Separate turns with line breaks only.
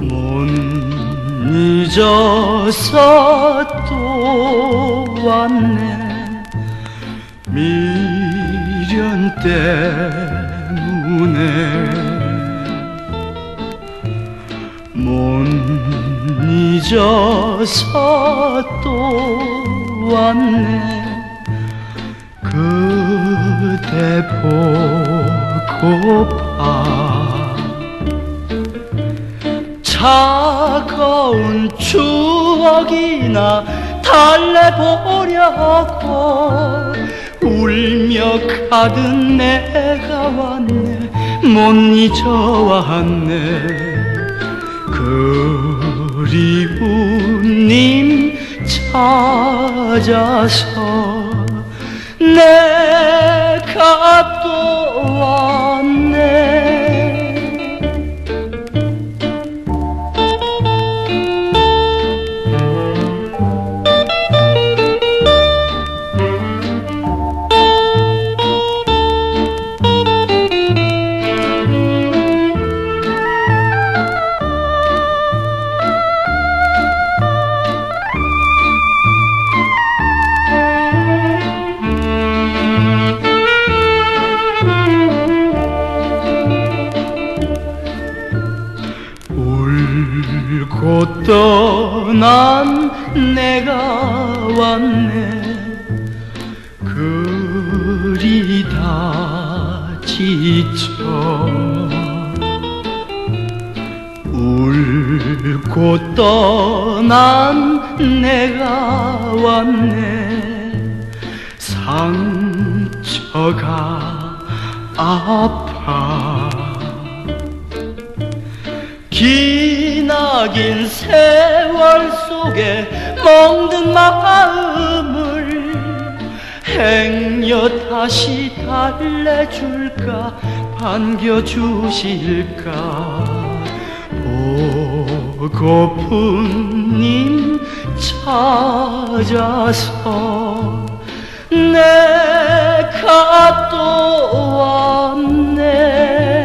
못 잊어서 또 왔네. 미련 때문에 못 잊어서 또 왔네. 그대 보고파 차가운 추억이나 달래보려고 울며 가득 내가 왔네. 못 잊어왔네. 그리운 님 찾아서 내가 또 왔네. 울고 떠난 내가 왔네. 그리 다 지쳐 울고 떠난 내가 왔네. 상처가 아파 기나긴 세월 속에 멍든 마음을 행여 다시 달래줄까 반겨주실까. 보고픈 님 찾아서 내가 또 왔네.